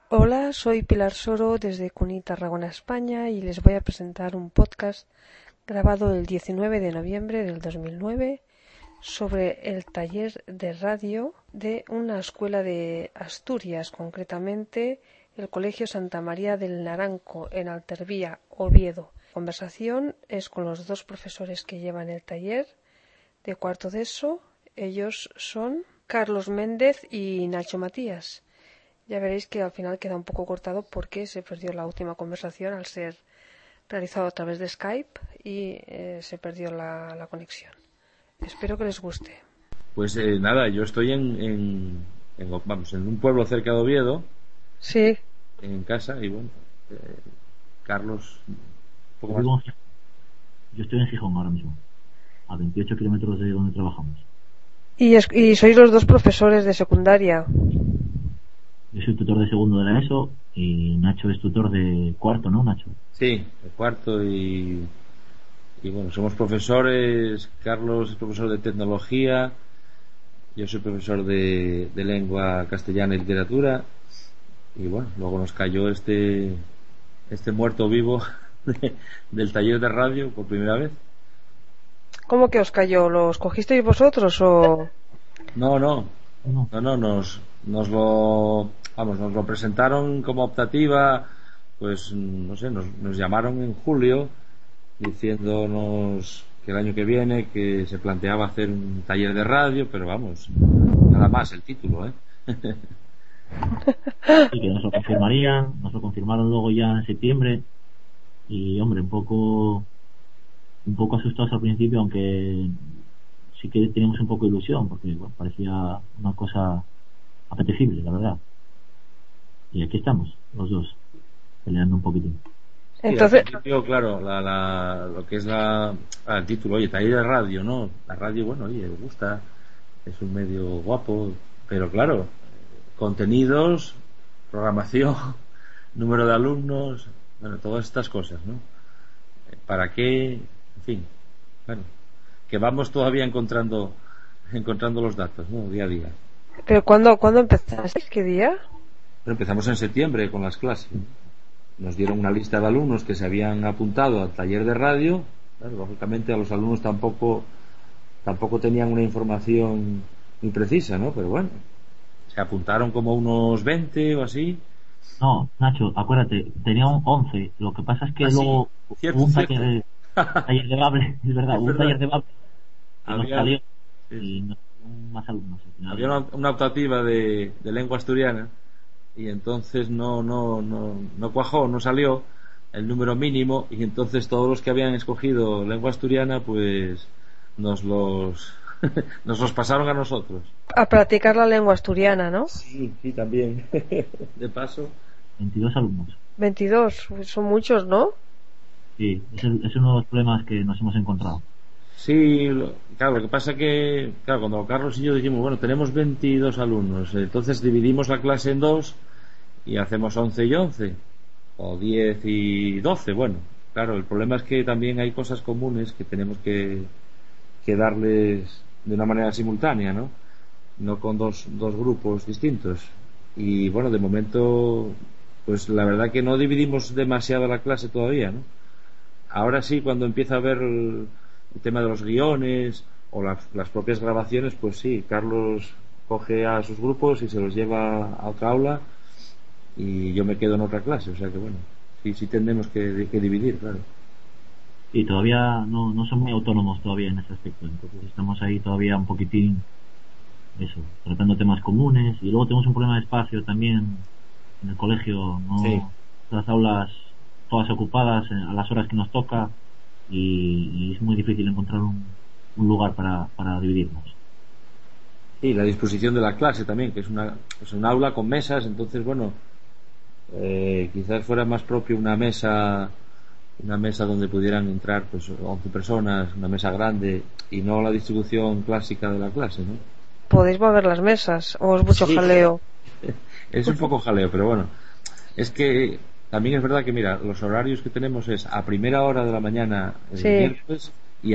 Hola, soy Pilar Soro desde Cuní, Tarragona, España, y les voy a presentar un podcast grabado el 19 de noviembre del 2009 sobre el taller de radio de una escuela de Asturias, concretamente el Colegio Santa María del Naranco en Altervía, Oviedo. La conversación es con los dos profesores que llevan el taller de cuarto de ESO. Ellos son Carlos Méndez y Nacho Matías. Ya veréis que al final queda un poco cortado porque se perdió la última conversación al ser realizado a través de Skype y se perdió la conexión. Espero que les guste. Pues nada, yo estoy en un pueblo cerca de Oviedo, Sí. en casa, y bueno, eh, Carlos, un poco Yo más. vivo en Gijón. Yo estoy en Gijón ahora mismo, a 28 kilómetros de donde trabajamos. Y sois los dos profesores de secundaria. Yo soy tutor de segundo de la ESO y Nacho es tutor de cuarto, ¿no, Nacho? Sí, el cuarto y bueno, somos profesores. Carlos es profesor de tecnología, yo soy profesor de lengua castellana y literatura, y bueno, luego nos cayó este muerto vivo del taller de radio por primera vez. ¿Cómo que os cayó? ¿Los cogisteis vosotros o...? No, no, No, no, no, nos lo presentaron como optativa, pues no sé, nos llamaron en julio diciéndonos que el año que viene que se planteaba hacer un taller de radio, pero vamos, nada más el título, ¿eh? sí, que nos lo confirmarían, nos lo confirmaron luego ya en septiembre y, hombre, un poco asustados al principio, aunque sí que teníamos un poco de ilusión, porque bueno, parecía una cosa apetecible, la verdad. Y aquí estamos, los dos, peleando un poquitín. Sí, al Entonces, principio, claro, lo que es el título, oye, taller de radio, ¿no? La radio, bueno, oye, me gusta, es un medio guapo, pero claro, contenidos, programación, número de alumnos, bueno, todas estas cosas, ¿no? ¿Para qué? En fin, bueno, que vamos todavía encontrando los datos, ¿no? Día a día. ¿pero cuándo empezasteis? ¿Qué día? Pero empezamos en septiembre con las clases. Nos dieron una lista de alumnos que se habían apuntado al taller de radio. Claro, lógicamente a los alumnos tampoco tenían una información muy precisa, ¿no? Pero bueno, se apuntaron como unos 20 o así. No, Nacho, acuérdate, tenía un 11. Lo que pasa es que Así, luego hubo cierto, un cierto. taller de Bable, es verdad, Es hubo un verdad. taller de Bable que nos Había, salió sí, y sí. nos dieron más alumnos al Había final. una optativa de lengua asturiana, y entonces no cuajó, no salió el número mínimo, y entonces todos los que habían escogido lengua asturiana pues nos los nos los pasaron a nosotros. A practicar la lengua asturiana, ¿no? Sí, sí, también. De paso. 22 alumnos. 22, son muchos, ¿no? Sí, es uno de los problemas que nos hemos encontrado. Sí, claro, lo que pasa que, claro, cuando Carlos y yo dijimos, bueno, tenemos 22 alumnos, entonces dividimos la clase en dos y hacemos 11 y 11 o 10 y 12. Bueno, claro, el problema es que también hay cosas comunes que tenemos que darles de una manera simultánea, ¿no? No con dos grupos distintos. Y bueno, de momento, pues la verdad que no dividimos demasiado la clase todavía, ¿no? Ahora sí, cuando empieza a ver el tema de los guiones o las propias grabaciones, pues sí, Carlos coge a sus grupos y se los lleva a otra aula y yo me quedo en otra clase, o sea que bueno, sí, sí tenemos que dividir, claro. Y todavía no son muy autónomos todavía en ese aspecto. Entonces estamos ahí todavía un poquitín, eso, tratando temas comunes. Y luego tenemos un problema de espacio también en el colegio, Sí. no las aulas todas ocupadas a las horas que nos toca y es muy difícil encontrar un lugar para dividirnos. Y la disposición de la clase también, que es un aula con mesas, entonces bueno, quizás fuera más propio una mesa donde pudieran entrar pues 11 personas, una mesa grande, y no la distribución clásica de la clase, ¿no? ¿Podéis mover las mesas o es mucho Sí, jaleo? es un poco jaleo, pero bueno, es que también es verdad que mira, los horarios que tenemos es a primera hora de la mañana el Sí. miércoles y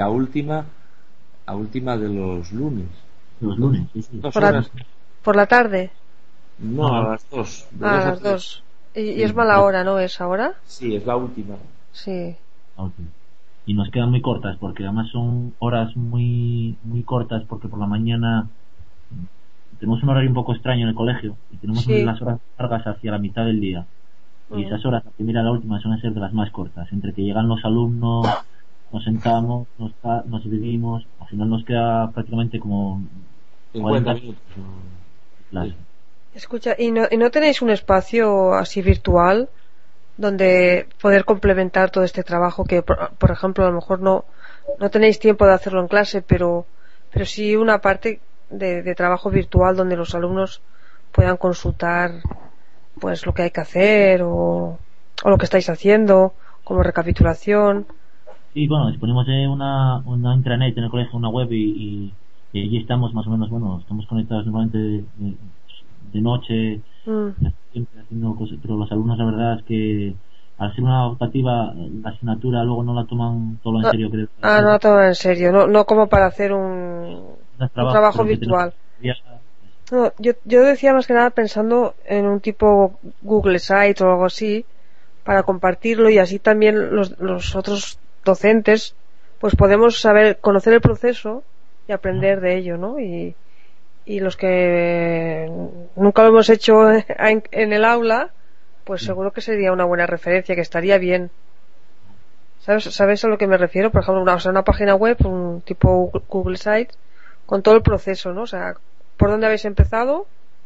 a última de los lunes. Los Entonces, lunes, sí, sí. dos ¿Por la, horas. por la tarde? No, a las 2. De Ah, a 2 a las 3. 2. Y es Sí, mala hora, ¿no? ¿Es ahora? sí, es la última. Sí. Ok. Y nos quedan muy cortas porque además son horas muy cortas porque por la mañana tenemos un horario un poco extraño en el colegio y tenemos Sí. las horas largas hacia la mitad del día. Y Mm. esas horas, la primera y la última, suelen ser de las más cortas. Entre que llegan los alumnos, nos sentamos, nos dividimos, al final nos queda prácticamente como 50 40 minutos. de Sí. clase. Escucha, y no tenéis un espacio así virtual donde poder complementar todo este trabajo que, por ejemplo, a lo mejor no tenéis tiempo de hacerlo en clase, pero sí una parte de trabajo virtual donde los alumnos puedan consultar pues lo que hay que hacer o lo que estáis haciendo como recapitulación? Sí, bueno, disponemos de una intranet en el colegio, una web y allí estamos más o menos, bueno, estamos conectados normalmente de noche, Mm. siempre haciendo cosas, pero los alumnos la verdad es que al ser una optativa, la asignatura luego no la toman todo en Ah, serio, creo. no lo tomo en serio, no como para hacer No es un trabajo, trabajo pero que tenemos virtual. No, yo decía más que nada pensando en un tipo Google Sites o algo así para compartirlo y así también los otros docentes pues podemos saber, conocer el proceso y aprender de ello, ¿no? Y los que nunca lo hemos hecho en el aula, pues seguro que sería una buena referencia, que estaría bien. ¿Sabes a lo que me refiero? Por ejemplo, o sea, una página web, un tipo Google Site, con todo el proceso, ¿no? O sea, por dónde habéis empezado,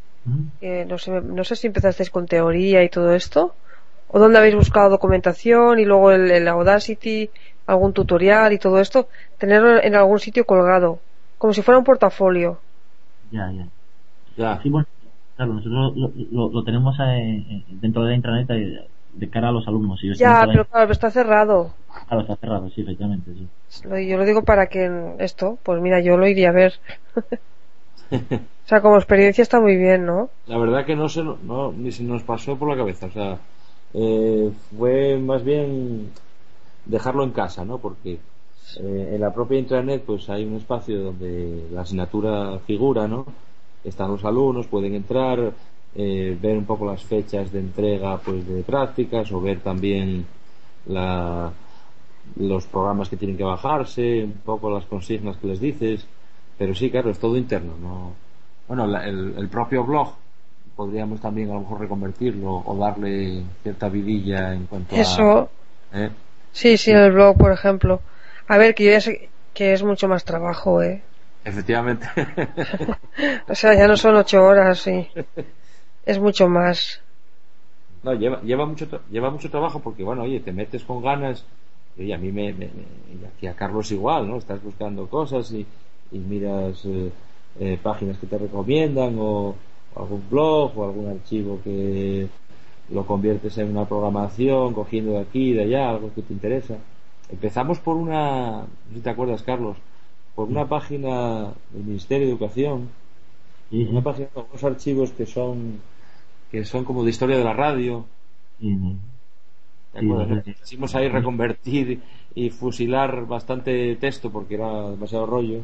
no sé si empezasteis con teoría y todo esto, o dónde habéis buscado documentación y luego el Audacity, algún tutorial y todo esto, tenerlo en algún sitio colgado, como si fuera un portafolio. Ya, ya. Ya. Sí, bueno, claro, nosotros lo tenemos dentro de la intranet de cara a los alumnos. Si ellos tienen Ya, toda la pero claro, está cerrado. claro, está cerrado, sí, efectivamente, sí. Yo lo digo para que esto, pues mira, yo lo iría a ver. O sea, como experiencia está muy bien, ¿no? La verdad que ni se nos pasó por la cabeza. O sea, fue más bien dejarlo en casa, ¿no? Porque en la propia intranet pues hay un espacio donde la asignatura figura, ¿no? Están los alumnos, pueden entrar, ver un poco las fechas de entrega pues de prácticas o ver también la, los programas que tienen que bajarse, un poco las consignas que les dices, pero sí, claro, es todo interno, ¿no? Bueno, el propio blog podríamos también a lo mejor reconvertirlo o darle cierta vidilla en cuanto a... Eso, ¿eh? sí, sí, Sí, el blog, por ejemplo. A ver, que yo ya sé que es mucho más trabajo, ¿eh? efectivamente. O sea, ya no son 8 horas, sí. Es mucho más. No, lleva mucho trabajo porque, bueno, oye, te metes con ganas. Y a mí y aquí a Carlos igual, ¿no? Estás buscando cosas y miras páginas que te recomiendan o algún blog o algún archivo que lo conviertes en una programación, cogiendo de aquí y de allá algo que te interesa. Empezamos por una, no sé si te acuerdas, Carlos, por una página del Ministerio de Educación, Sí, una sí. página con unos archivos que son como de historia de la radio. Sí, no. ¿Te Sí, acuerdas, no? Quisimos ahí reconvertir y fusilar bastante texto porque era demasiado rollo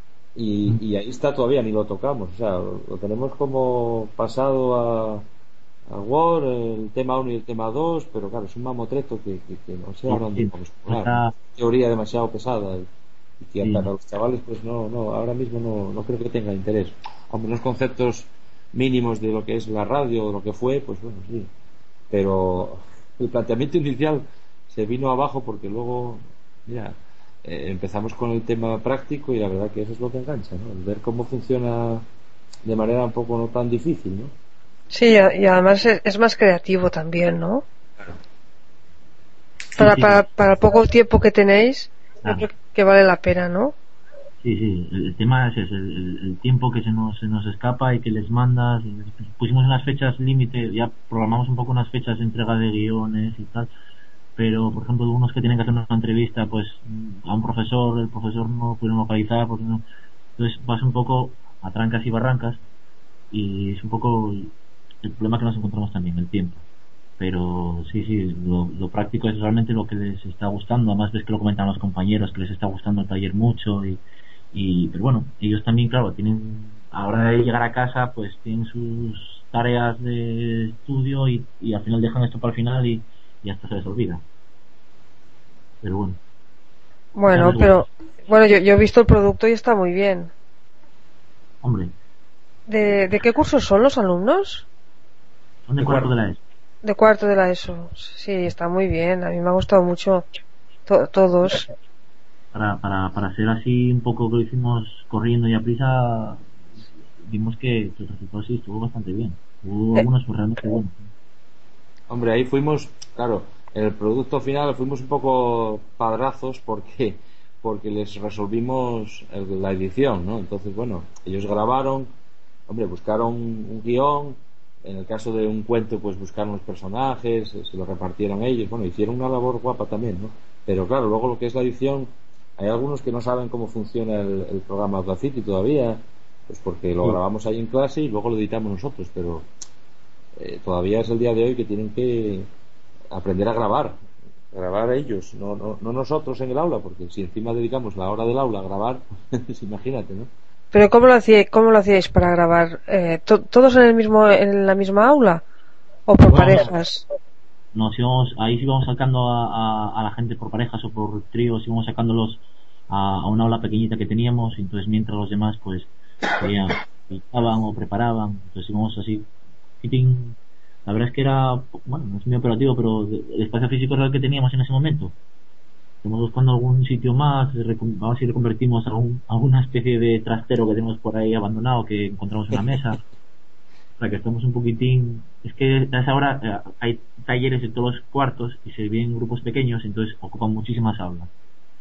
y ahí está todavía, ni lo tocamos. O sea, lo tenemos como pasado a Word, el tema uno y el tema 2 pero claro, es un mamotreto que no sé ahora dónde sí, vamos a poner, ¿no? falta, Teoría demasiado pesada y que sí, para los chavales pues no, ahora mismo no creo que tenga interés. Aunque unos conceptos mínimos de lo que es la radio o lo que fue, pues bueno, sí, pero el planteamiento inicial se vino abajo porque luego, mira, empezamos con el tema práctico y la verdad que eso es lo que engancha, ¿no? El ver cómo funciona de manera un poco no tan difícil, ¿no? Sí, y además es más creativo también, ¿no? sí, sí, Para el poco tiempo que tenéis, yo claro. creo que vale la pena, ¿no? Sí, sí, el tema es ese, el tiempo que se nos escapa y que les mandas. Pusimos unas fechas límite, ya programamos un poco unas fechas de entrega de guiones y tal, pero por ejemplo, unos que tienen que hacer una entrevista pues a un profesor, el profesor no pudieron localizar, porque no. Entonces vas un poco a trancas y barrancas y es un poco el problema que nos encontramos también, el tiempo. Pero sí, sí, lo práctico es realmente lo que les está gustando. Además ves que lo comentan los compañeros, que les está gustando el taller mucho pero bueno, ellos también, claro, tienen, a la hora de llegar a casa, pues tienen tareas de estudio y al final dejan esto para el final y hasta se les olvida. Pero bueno. Bueno, pero bueno, yo he visto el producto y está muy bien. Hombre, ¿De qué cursos son los alumnos? son de cuarto de la ESO. De cuarto de la ESO. Sí, está muy bien. A mí me ha gustado mucho todos. Para ser así un poco que lo hicimos corriendo y a prisa, vimos que el resultado sí estuvo bastante bien. Hubo algunos pues, realmente buenos. Hombre, ahí fuimos, claro, en el producto final fuimos un poco padrazos porque les resolvimos la edición, ¿no? Entonces, bueno, ellos grabaron, hombre, buscaron un guión, en el caso de un cuento, pues buscaron los personajes, se lo repartieron ellos, bueno, hicieron una labor guapa también, ¿no? Pero claro, luego lo que es la edición, hay algunos que no saben cómo funciona el programa Audacity todavía, pues porque lo grabamos ahí en clase y luego lo editamos nosotros, pero todavía es el día de hoy que tienen que aprender a grabar ellos, no nosotros en el aula, porque si encima dedicamos la hora del aula a grabar, pues imagínate, ¿no? Pero ¿cómo lo hacíais para grabar? ¿Todos en la misma aula? ¿O por parejas? Ahí sí íbamos sacando a la gente por parejas o por tríos, íbamos sacándolos a una aula pequeñita que teníamos, y entonces mientras los demás pues editaban o preparaban, entonces íbamos así. La verdad es que era, bueno, no es muy operativo, pero el espacio físico era el que teníamos en ese momento. Estamos buscando algún sitio más, vamos a ver si reconvertimos alguna especie de trastero que tenemos por ahí abandonado que encontramos en la mesa, para que estemos un poquitín. Es que a esa hora hay talleres en todos los cuartos y se dividen en grupos pequeños, entonces ocupan muchísimas aulas.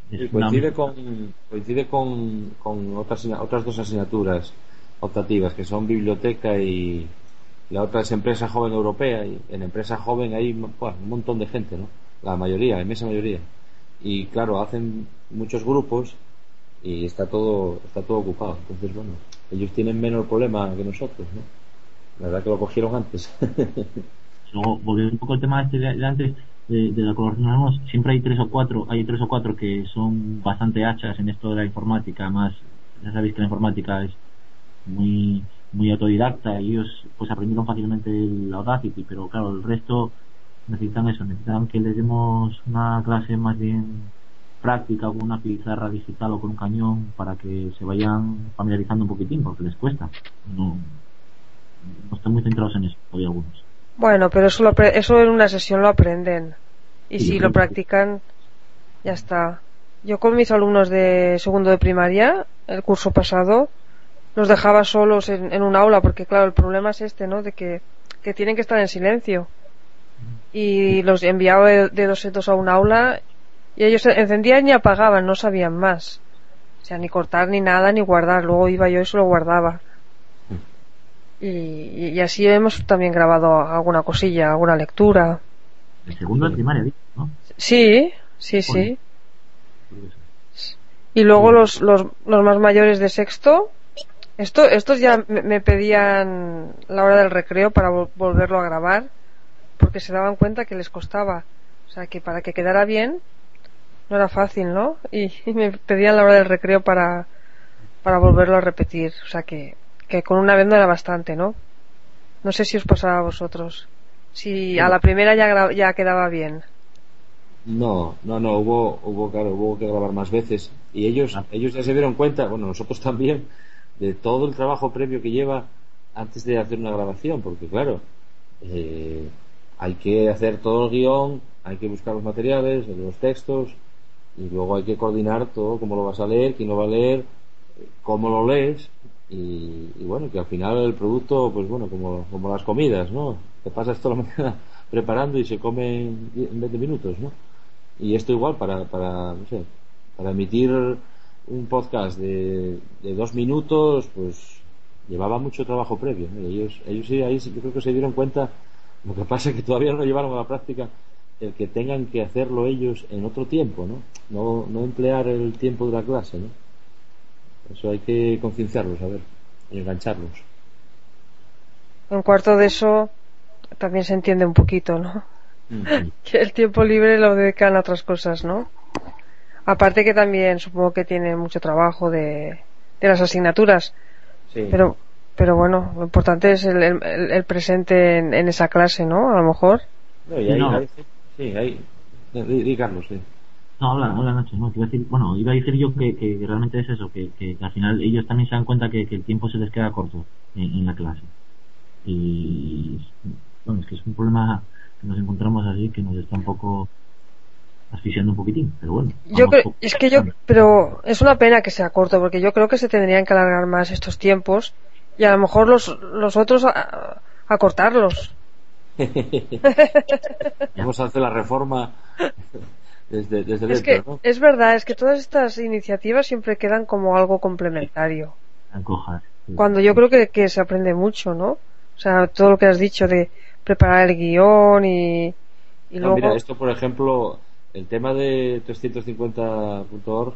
Coincide con otras dos asignaturas optativas, que son biblioteca y la otra es empresa joven europea, y en empresa joven hay un montón de gente, ¿no? La inmensa mayoría, y claro, hacen muchos grupos y está todo ocupado, entonces bueno, ellos tienen menos problema que nosotros, ¿no? La verdad que lo cogieron antes. Luego, volviendo un poco al tema de antes de la colaboración, siempre hay tres o cuatro que son bastante hachas en esto de la informática. Además, ya sabéis que la informática es muy muy autodidacta y ellos pues aprendieron fácilmente el Audacity, pero claro, el resto necesitan que les demos una clase más bien práctica con una pizarra digital o con un cañón para que se vayan familiarizando un poquitín, porque les cuesta, no están muy centrados en eso, hay algunos. Bueno, pero eso en una sesión lo aprenden, y Sí, si lo practican ya está. Yo con mis alumnos de segundo de primaria el curso pasado los dejaba solos en un aula, porque claro, el problema es ¿no? De que tienen que estar en silencio, y los enviaba de dos en dos a un aula y ellos encendían y apagaban, no sabían más, o sea, ni cortar ni nada ni guardar. Luego iba yo y se lo guardaba, y así hemos también grabado alguna cosilla, alguna lectura. El segundo de primaria, ¿no? Sí. Y luego los más mayores de sexto, estos ya me pedían la hora del recreo para volverlo a grabar, porque se daban cuenta que les costaba, o sea, que para que quedara bien no era fácil, ¿no? Y me pedían la hora del recreo para volverlo a repetir, o sea, que con una vez no era bastante, ¿no? No sé si os pasaba a vosotros, si a la primera ya quedaba bien. No, hubo que grabar más veces, y ellos ya se dieron cuenta, bueno, nosotros también, de todo el trabajo previo que lleva antes de hacer una grabación, porque claro, hay que hacer todo el guión, hay que buscar los materiales, los textos, y luego hay que coordinar todo, cómo lo vas a leer, quién lo va a leer, cómo lo lees, y bueno, que al final el producto, pues bueno, como las comidas, ¿no? Te pasas toda la mañana preparando y se come en 20 minutos, ¿no? Y esto igual para no sé, para emitir un podcast de 2 minutos, pues llevaba mucho trabajo previo, ¿no? Y ellos sí, ahí yo creo que se dieron cuenta. Lo que pasa es que todavía no lo llevaron a la práctica, el que tengan que hacerlo ellos en otro tiempo, no emplear el tiempo de la clase, ¿no? Eso hay que concienciarlos, a ver, y engancharlos. En cuarto de eso también se entiende un poquito, ¿no? Que el tiempo libre lo dedican a otras cosas, ¿no? Aparte que también supongo que tienen mucho trabajo de las asignaturas. Sí. Pero pero bueno, lo importante es el presente en esa clase, ¿no? A lo mejor. No, y Sí, ahí, no, sí, ahí, di, Carlos, sí. no, habla Nacho, no, que iba a decir, bueno, iba a decir yo que realmente es eso, que al final ellos también se dan cuenta que el tiempo se les queda corto en la clase. Y bueno, es que es un problema que nos encontramos así, que nos está un poco asfixiando un poquitín, pero bueno, Yo vamos creo, es que yo, pasando. pero es una pena que sea corto, porque yo creo que se tendrían que alargar más estos tiempos y a lo mejor los otros acortarlos. Ya, Vamos a hacer la reforma desde Es dentro, que ¿no? es verdad, es que todas estas iniciativas siempre quedan como algo complementario. ancojas. Sí, Cuando yo sí. creo que se aprende mucho, ¿no? O sea, todo lo que has dicho de preparar el guión y No, mira, luego. esto por ejemplo, el tema de 350.org,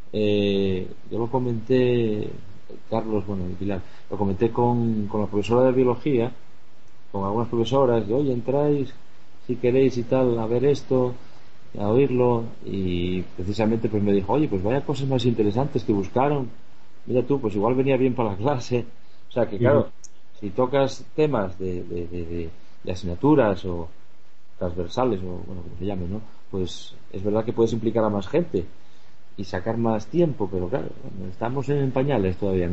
yo lo comenté, Carlos, bueno, y Pilar, lo comenté con la profesora de biología, con algunas profesoras, de oye, entráis si queréis y tal, a ver esto, a oírlo, y precisamente pues me dijo, oye, pues vaya cosas más interesantes que buscaron, mira tú, pues igual venía bien para la clase, o sea que Sí, sí. claro, si tocas temas de asignaturas o transversales o bueno como se llame, ¿no? Pues es verdad que puedes implicar a más gente y sacar más tiempo, pero claro, estamos en pañales todavía,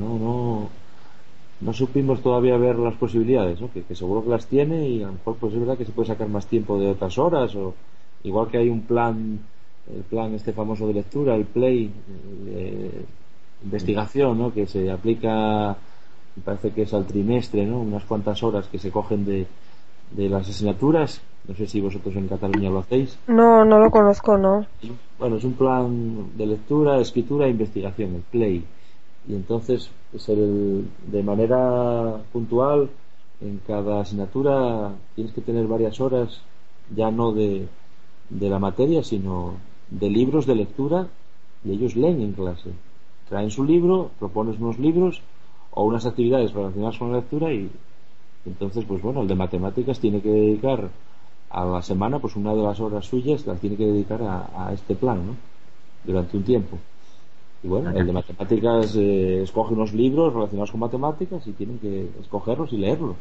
no supimos todavía ver las posibilidades, ¿no? Que seguro que las tiene y a lo mejor pues es verdad que se puede sacar más tiempo de otras horas o igual que hay un plan, el plan este famoso de lectura, el play de investigación, ¿no? Que se aplica, me parece que es al trimestre, ¿no? Unas cuantas horas que se cogen de las asignaturas. No sé si vosotros en Cataluña lo hacéis. No, no lo conozco, no. Bueno, es un plan de lectura, escritura e investigación, el PLAY. Y entonces, pues de manera puntual, en cada asignatura tienes que tener varias horas, ya no de la materia, sino de libros de lectura, y ellos leen en clase. Traen su libro, propones unos libros o unas actividades relacionadas con la lectura y entonces, pues bueno, el de matemáticas tiene que dedicar a la semana, pues una de las horas suyas las tiene que dedicar a este plan, ¿no? Durante un tiempo. Y bueno, el de matemáticas escoge unos libros relacionados con matemáticas y tienen que escogerlos y leerlos.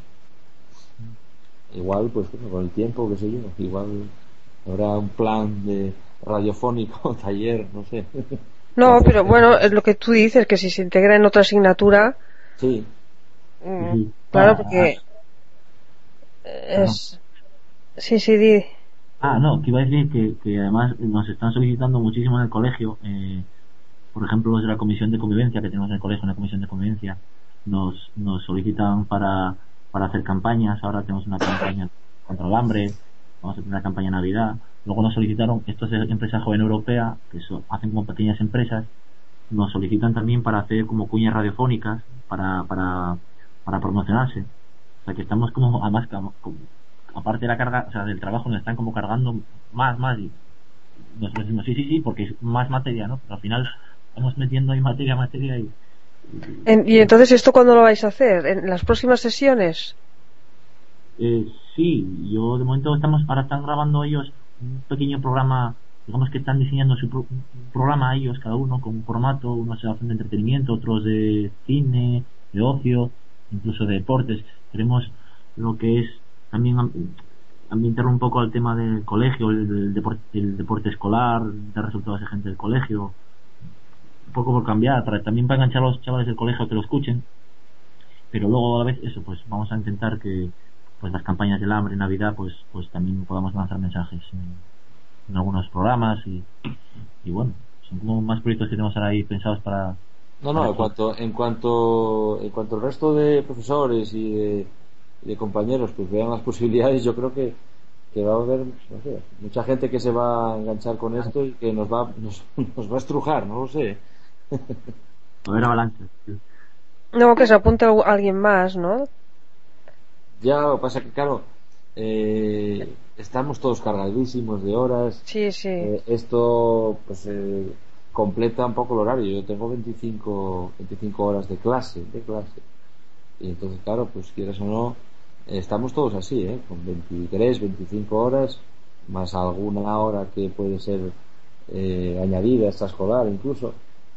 Igual, pues bueno, con el tiempo, qué sé yo, igual habrá un plan de radiofónico, taller, no sé. No, pero bueno, es lo que tú dices, que si se integra en otra asignatura, Sí, Sí, mm, sí. claro, No, porque perdón. es. Sí, sí, di. No, que iba a decir que además nos están solicitando muchísimo en el colegio, por ejemplo, los de la comisión de convivencia que tenemos en el colegio, una comisión de convivencia, nos solicitan para hacer campañas. Ahora tenemos una campaña contra el hambre, vamos a tener una campaña de Navidad. Luego nos solicitaron, esto es empresa joven europea, que hacen como pequeñas empresas, nos solicitan también para hacer como cuñas radiofónicas para promocionarse. O sea que estamos como, además, aparte de la carga, o sea, del trabajo, nos están como cargando más y nos decimos sí, sí, sí, porque es más materia, ¿no? Pero al final estamos metiendo ahí materia ¿Y entonces esto cuándo lo vais a hacer? ¿En las próximas sesiones? sí, yo de momento ahora están grabando ellos un pequeño programa, digamos que están diseñando un programa ellos, cada uno con un formato, unos se hacen de entretenimiento, otros de cine, de ocio, incluso de deportes. Queremos lo que es también ambientar un poco al tema del colegio, el deporte escolar, dar resultados de gente del colegio, un poco por cambiar, también para enganchar a los chavales del colegio que lo escuchen, pero luego a la vez eso, pues vamos a intentar que pues las campañas del hambre, Navidad, pues también podamos lanzar mensajes en algunos programas y bueno, son como más proyectos que tenemos ahora ahí pensados no, para en esto. cuanto el resto de profesores y de compañeros pues vean las posibilidades, yo creo que va a haber, no sé, mucha gente que se va a enganchar con esto y que nos va a estrujar, no lo sé. A ver, avalancha. No, que se apunte alguien más, ¿no? Ya lo que pasa que, claro, estamos todos cargadísimos de horas. Sí, sí. Esto, pues, completa un poco el horario. Yo tengo 25 horas de clase. Y entonces, claro, pues, quieras o no, estamos todos así, ¿eh? Con 23, 25 horas, más alguna hora que puede ser añadida, extraescolar incluso.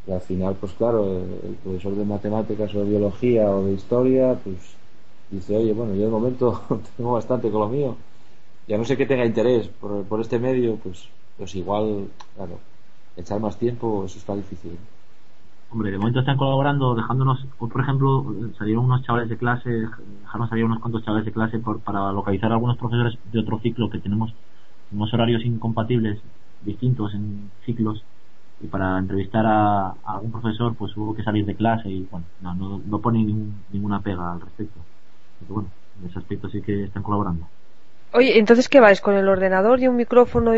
Y al final, pues claro, el profesor de matemáticas o de biología o de historia, pues dice, oye, bueno, yo de momento tengo bastante con lo mío, ya no sé que tenga interés por este medio, pues igual, claro, echar más tiempo, eso está difícil. Hombre, de momento están colaborando, dejándonos, por ejemplo, salieron unos chavales de clase, dejaron salir unos cuantos chavales de clase para localizar a algunos profesores de otro ciclo que tenemos unos horarios incompatibles, distintos en ciclos, y para entrevistar a algún profesor pues hubo que salir de clase y bueno, no pone ninguna pega al respecto. Pero bueno, en ese aspecto sí que están colaborando. Oye, entonces, ¿qué vais? ¿Con el ordenador y un micrófono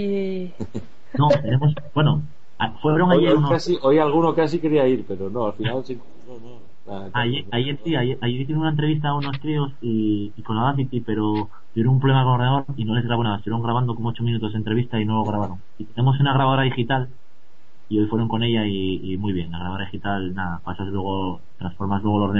No, tenemos, bueno, fueron Hoy, ayer unos. hoy alguno casi quería ir, pero no, al final sí. No, no. Ayer sí, ayer hicieron una entrevista a unos críos y con Audacity, pero tuvieron un problema con el ordenador y no les grabó nada. Estuvieron grabando como 8 minutos de entrevista y no lo grabaron. Y tenemos una grabadora digital y hoy fueron con ella y muy bien. La grabadora digital, nada, transformas luego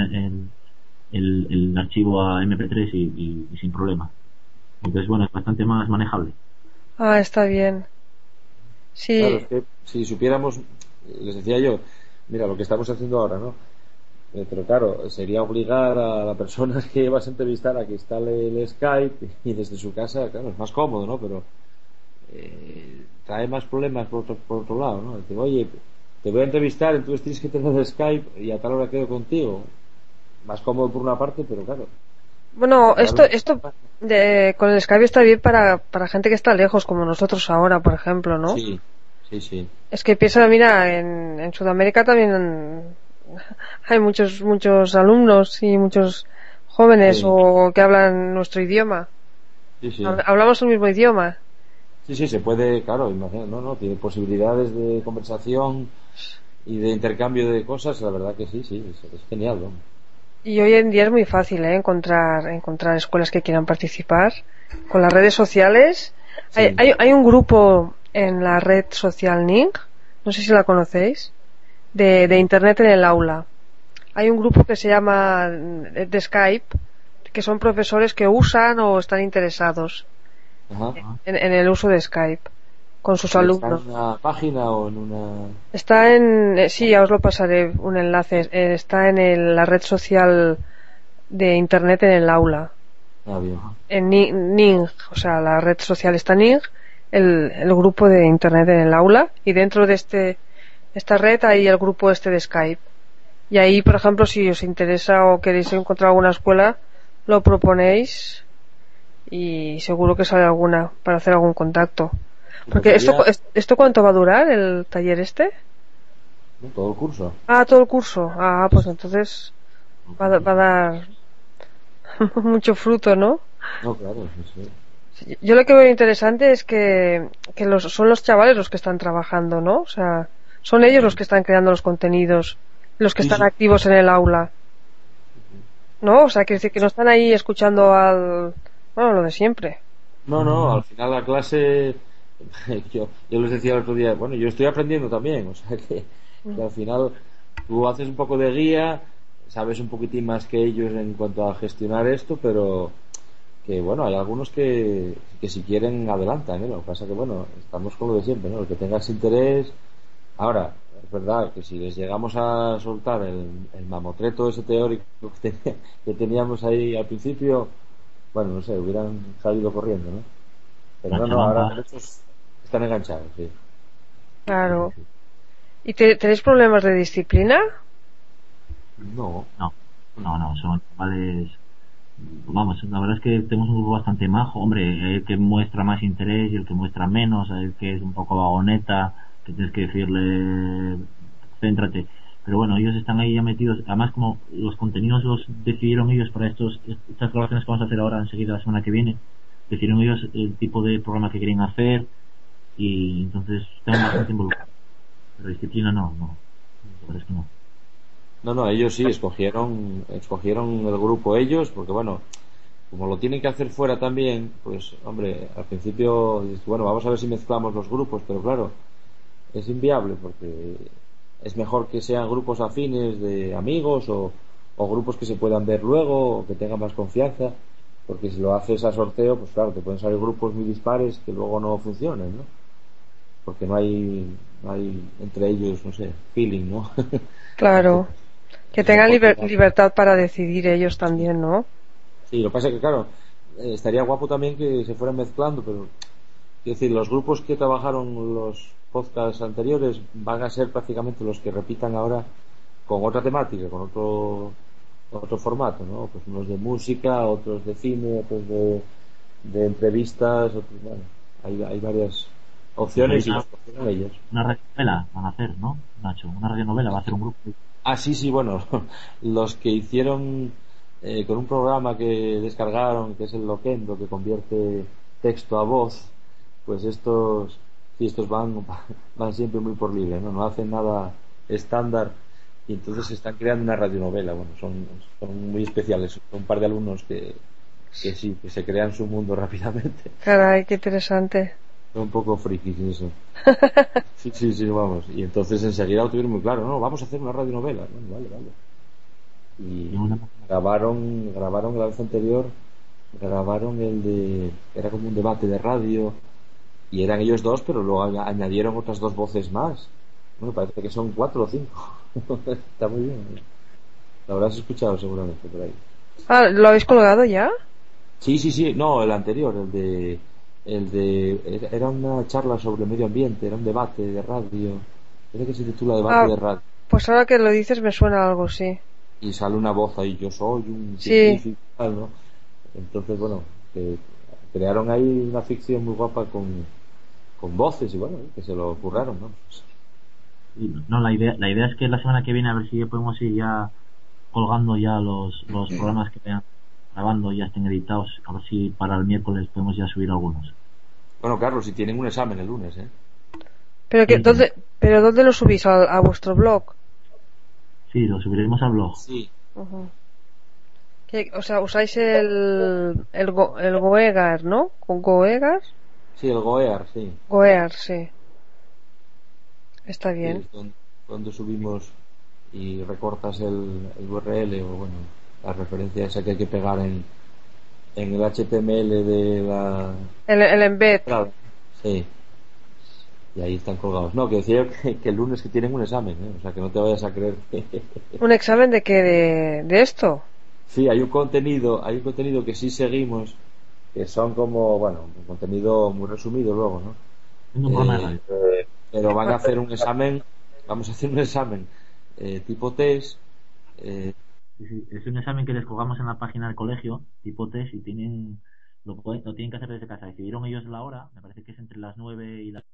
el archivo a MP3 y sin problema. Entonces, bueno, es bastante más manejable. Ah, está bien. Claro, Sí. es que si supiéramos, les decía yo, mira lo que estamos haciendo ahora, ¿no? Pero claro, sería obligar a la persona que vas a entrevistar a que instale el Skype y desde su casa, claro, es más cómodo, ¿no? Pero trae más problemas por otro lado, ¿no? Decir, oye, te voy a entrevistar, entonces tienes que tener el Skype y a tal hora quedo contigo. Más cómodo por una parte, pero claro. Bueno, Claro, con el Skype está bien para gente que está lejos, como nosotros ahora, por ejemplo, ¿no? sí, sí, sí. Es que piensa, mira, en Sudamérica también hay muchos alumnos y muchos jóvenes Sí, o que hablan nuestro idioma. sí, sí. Hablamos el mismo idioma. Sí, sí, se puede, claro, imagina, no, no, tiene posibilidades de conversación y de intercambio de cosas, la verdad que sí, sí, es genial, ¿no? Y hoy en día es muy fácil, encontrar escuelas que quieran participar. Con las redes sociales, Sí, hay un grupo en la red social Ning, no sé si la conocéis, de Internet en el aula. Hay un grupo que se llama de Skype, que son profesores que usan o están interesados ajá. en el uso de Skype con sus ¿Y está alumnos. en una página o en una...? Está sí, ya os lo pasaré un enlace. Está en la red social de Internet en el aula. Ah, bien. En Ning, o sea, la red social está Ning, el grupo de Internet en el aula, y dentro de esta red hay el grupo este de Skype. Y ahí, por ejemplo, si os interesa o queréis encontrar alguna escuela, lo proponéis y seguro que sale alguna para hacer algún contacto. Pues Porque sería, ¿esto cuánto va a durar, el taller este? ¿no? Todo el curso. Ah, todo el curso. Ah, pues entonces va a dar mucho fruto, ¿no? No, claro, sí, sí. Sí, yo lo que veo interesante es que son los chavales los que están trabajando, ¿no? O sea, son ellos los que están creando los contenidos, los que Sí, están sí. activos en el aula, ¿no? O sea, quiere decir que no están ahí escuchando bueno, lo de siempre. No, no, al final la clase, yo les decía el otro día, bueno, yo estoy aprendiendo también, o sea que al final tú haces un poco de guía, sabes un poquitín más que ellos en cuanto a gestionar esto, pero que bueno, hay algunos que si quieren adelantan, ¿eh? Lo que pasa que bueno, estamos con lo de siempre, ¿no? El que tengas interés. Ahora, es verdad que si les llegamos a soltar el mamotreto ese teórico que teníamos ahí al principio, bueno, no sé, hubieran salido corriendo, ¿no? Pero La no, no, ahora chavanga. esos están enganchados, sí. Sí, sí, Claro. sí. ¿Y tenéis problemas de disciplina? No, No, no, son chavales. Vamos, la verdad es que tenemos un grupo bastante majo. Hombre, hay el que muestra más interés y el que muestra menos, hay el que es un poco vagoneta, que tienes que decirle, céntrate. Pero bueno, ellos están ahí ya metidos. Además, como los contenidos los decidieron ellos para estas grabaciones que vamos a hacer ahora enseguida la semana que viene, decidieron ellos el tipo de programa que querían hacer y entonces están bastante involucrados. Pero disciplina no, la verdad es que no. no, no, ellos sí escogieron el grupo ellos, porque bueno, como lo tienen que hacer fuera también, pues hombre, al principio dices, bueno, vamos a ver si mezclamos los grupos, pero claro, es inviable porque es mejor que sean grupos afines de amigos o grupos que se puedan ver luego o que tengan más confianza, porque si lo haces a sorteo, pues claro, te pueden salir grupos muy dispares que luego no funcionen, ¿no? Porque hay entre ellos, no sé, feeling, ¿no? Claro. Que Es tengan mejor que libertad para decidir ellos también, ¿no? sí, lo que pasa es que, claro, estaría guapo también que se fueran mezclando, pero, quiero decir, los grupos que trabajaron los podcasts anteriores van a ser prácticamente los que repitan ahora con otra temática, con otro formato, ¿no? Pues unos de música, otros de cine, otros de entrevistas, otros, bueno, hay varias Pues hay opciones y las opcionan ellos. una radionovela van a hacer, ¿no, Nacho? Una radionovela va a hacer un grupo. Ah, sí, sí, bueno, los que hicieron con un programa que descargaron, que es el Loquendo, que convierte texto a voz, pues estos, sí, estos van siempre muy por libre, ¿no? No hacen nada estándar y entonces están creando una radionovela. Bueno, son muy especiales. Son un par de alumnos que sí, que se crean su mundo rápidamente. Caray, qué interesante. Son un poco frikis en eso. Sí, sí, sí, vamos. Y entonces enseguida lo tuvieron muy claro, no, vamos a hacer una radionovela. Bueno, vale, vale. Y Y una- grabaron la vez anterior, grabaron era como un debate de radio y eran ellos dos, pero luego añadieron otras dos voces más. Bueno, parece que son cuatro o cinco. Está muy bien. Lo habrás escuchado seguramente por ahí. Ah, ¿lo habéis colgado ya? Sí, sí, sí, no, el anterior, era una charla sobre medio ambiente, era un debate de radio, creo que se titula Debate Ah, de Radio, pues ahora que lo dices me suena algo, sí. y sale una voz ahí, yo soy un Sí, científico, tal, ¿no? Entonces, bueno, crearon ahí una ficción muy guapa con voces y bueno, que se lo curraron, ¿no? no, la idea es que la semana que viene a ver si ya podemos ir ya colgando ya los programas que vayan grabando ya estén editados, a ver si para el miércoles podemos ya subir algunos. Bueno, Carlos, si tienen un examen el lunes, ¿eh? pero Sí, pero ¿dónde lo subís? A vuestro blog? sí, lo subiremos al blog. Sí. Ujú. O sea, usáis el Goegar, ¿no? ¿Con Goegar? Sí, el Goear, sí. Goear, sí. Está Sí, bien. es donde subimos y recortas el URL o bueno, la referencia esa que hay que pegar en el HTML de la El embed. entrada. Sí, y ahí están colgados. No, que decía que el lunes que tienen un examen, ¿eh? O sea, que no te vayas a creer. ¿Un examen de qué? ¿De esto? Sí, hay un contenido que sí seguimos, que son como, bueno, un contenido muy resumido luego, ¿no? Haciendo un programa de Eh, radio. pero van a hacer un examen, vamos a hacer un examen tipo test. eh, Sí, sí, es un examen que les colgamos en la página del colegio, tipo test, y lo tienen que hacer desde casa. Decidieron ellos la hora, me parece que es entre las 9 y las